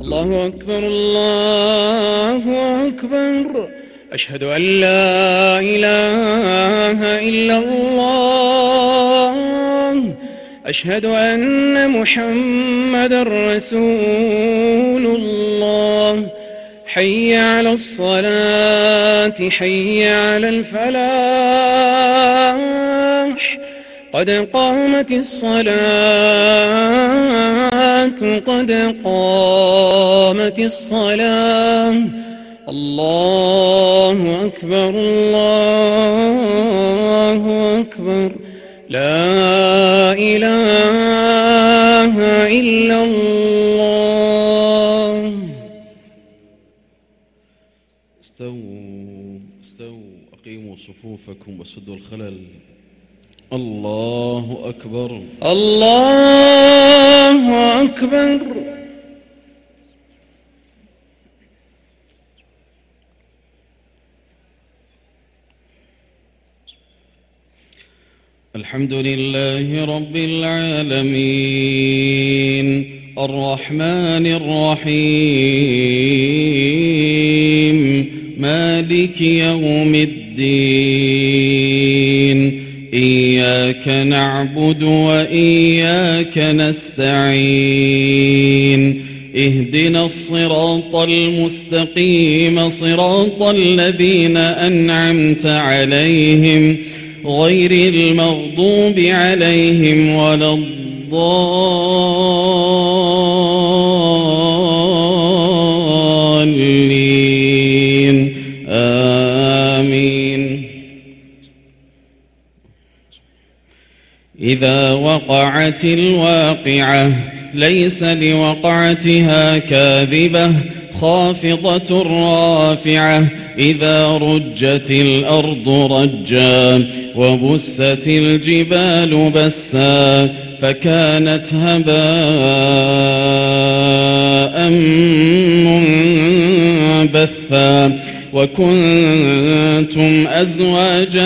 الله أكبر الله أكبر. أشهد أن لا إله إلا الله. أشهد أن محمدًا رسول الله. حي على الصلاة حي على الفلاح. قد قامت الصلاة قد قامت الصلاة. الله أكبر الله أكبر. لا إله إلا الله. استووا أقيموا صفوفكم وسدوا الخلل. الله أكبر الله أكبر. الحمد لله رب العالمين الرحمن الرحيم مالك يوم الدين. إياك نعبد وإياك نستعين. اهدنا الصراط المستقيم صراط الذين أنعمت عليهم غير المغضوب عليهم ولا الضالين. آمين. إذا وقعت الواقعة ليس لوقعتها كاذبة خافضة رافعة. إذا رجت الأرض رجا وبست الجبال بسا فكانت هباء منبثا. وكنتم أزواجا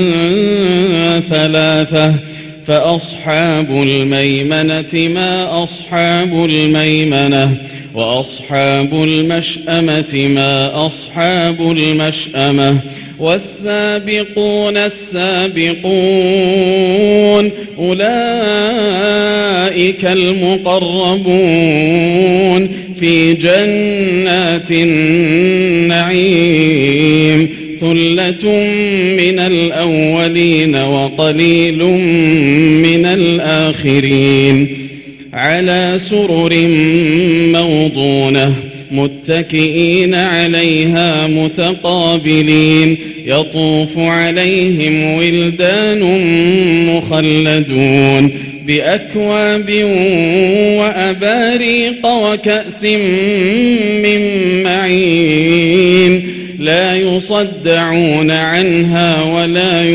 ثلاثة فأصحاب الميمنة ما أصحاب الميمنة وأصحاب المشأمة ما أصحاب المشأمة. والسابقون السابقون أولئك المقربون في جنات النعيم. ثلة من الأولين وقليل من الآخرين. على سرر موضونة متكئين عليها متقابلين. يطوف عليهم ولدان مخلدون بأكواب وأباريق وكأس من معين. لا يصدعون عنها ولا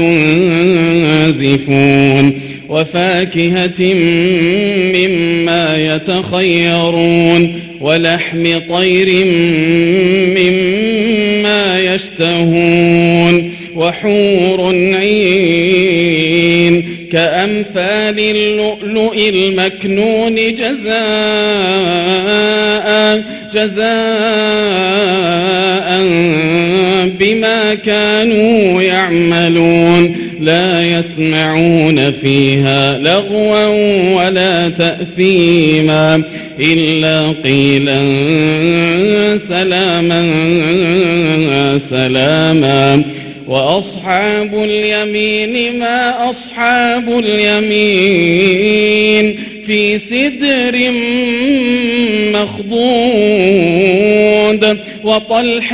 ينزفون. وفاكهة مما يتخيرون ولحم طير مما يشتهون. وحور عين كأمثال اللؤلؤ المكنون جزاء بما كانوا يعملون. لا يسمعون فيها لغوا ولا تأثيما إلا قيلا سلاما سلاما. وأصحاب اليمين ما أصحاب اليمين في سدر مخضود وطلح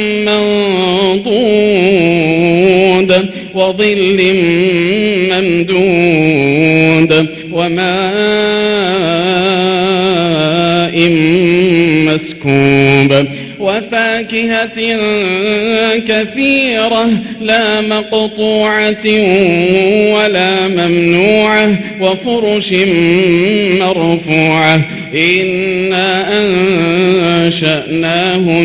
منضود وظل ممدود وماء مسكوب. وفاكهة كثيرة لا مقطوعة ولا ممنوعة وفرش مرفوعة. إنا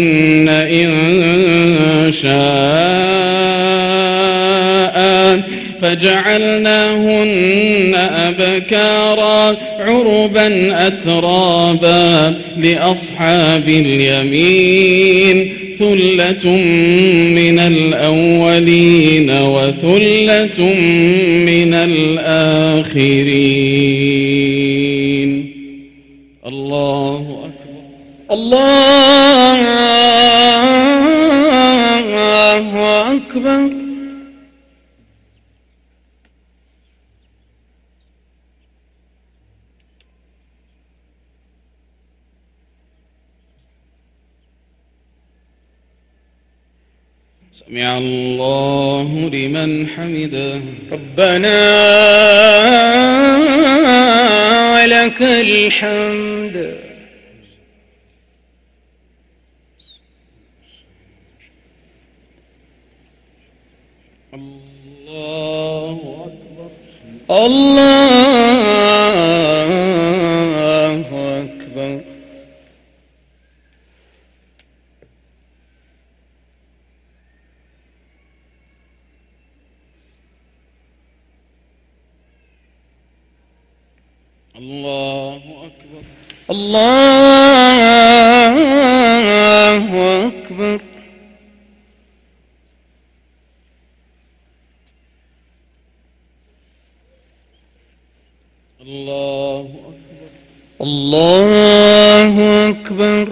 أنشأناهن إن شاء فجعلناهن أبكارا عربا أترابا لأصحاب اليمين ثلة من الأولين وثلة من الآخرين. الله أكبر. الله أكبر. سمع الله لمن حمده. ربنا ولك الحمد. الله أكبر. الله أكبر. الله أكبر. الله أكبر. الله أكبر. الله أكبر.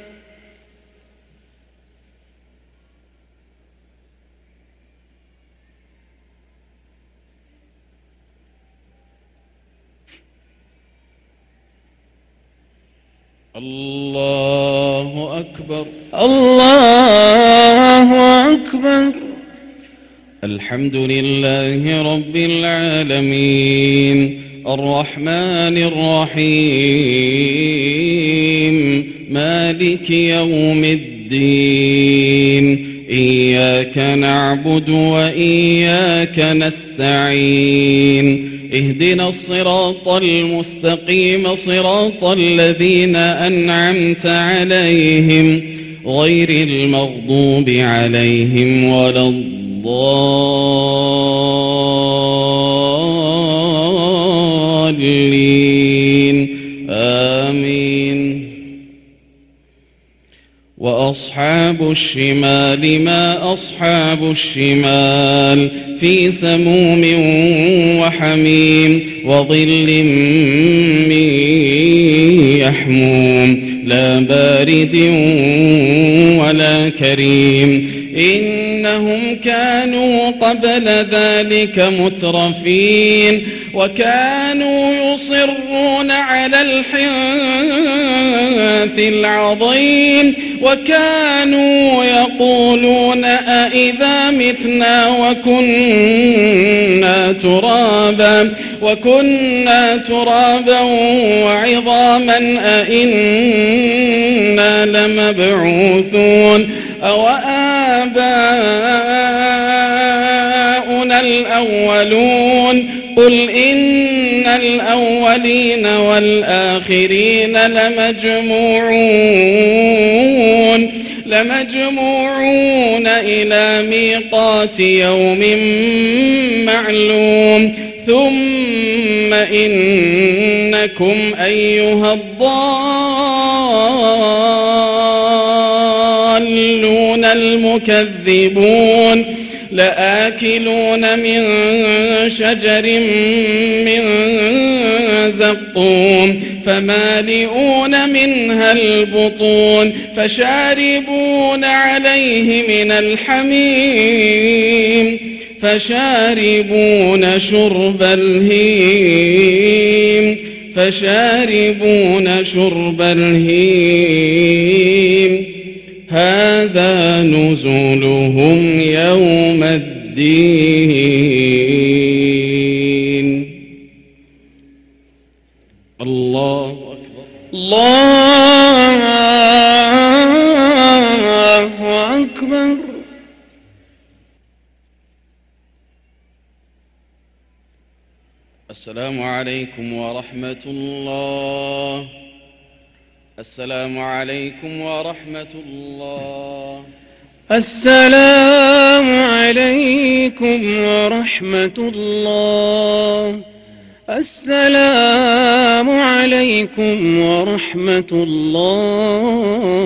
الله أكبر. الله أكبر. الحمد لله رب العالمين الرحمن الرحيم مالك يوم الدين إياك نعبد وإياك نستعين اهدنا الصراط المستقيم صراط الذين أنعمت عليهم غير المغضوب عليهم ولا الضالين آمين. وأصحاب الشمال ما أصحاب الشمال في سموم وحميم وظل من يحموم لا بارد ولا كريم إنهم كانوا قبل ذلك مترفين وكانوا يصرون على الحنث العظيم وكانوا يقولون أئذا متنا وكنا ترابا وعظاما أئنا لمبعوثون أو آباؤنا الأولون قل إن الأولين والآخرين لمجموعون إلى ميقات يوم معلوم ثم إنكم أيها الضالون المكذبون لآكلون من شجر من زقوم فمالئون منها البطون فشاربون عليه من الحميم فشاربون شرب الهيم هذا نزلهم يوم الدين. الله أكبر. الله أكبر. السلام عليكم ورحمة الله. السلام عليكم ورحمة الله. السلام عليكم ورحمة الله. السلام عليكم ورحمة الله.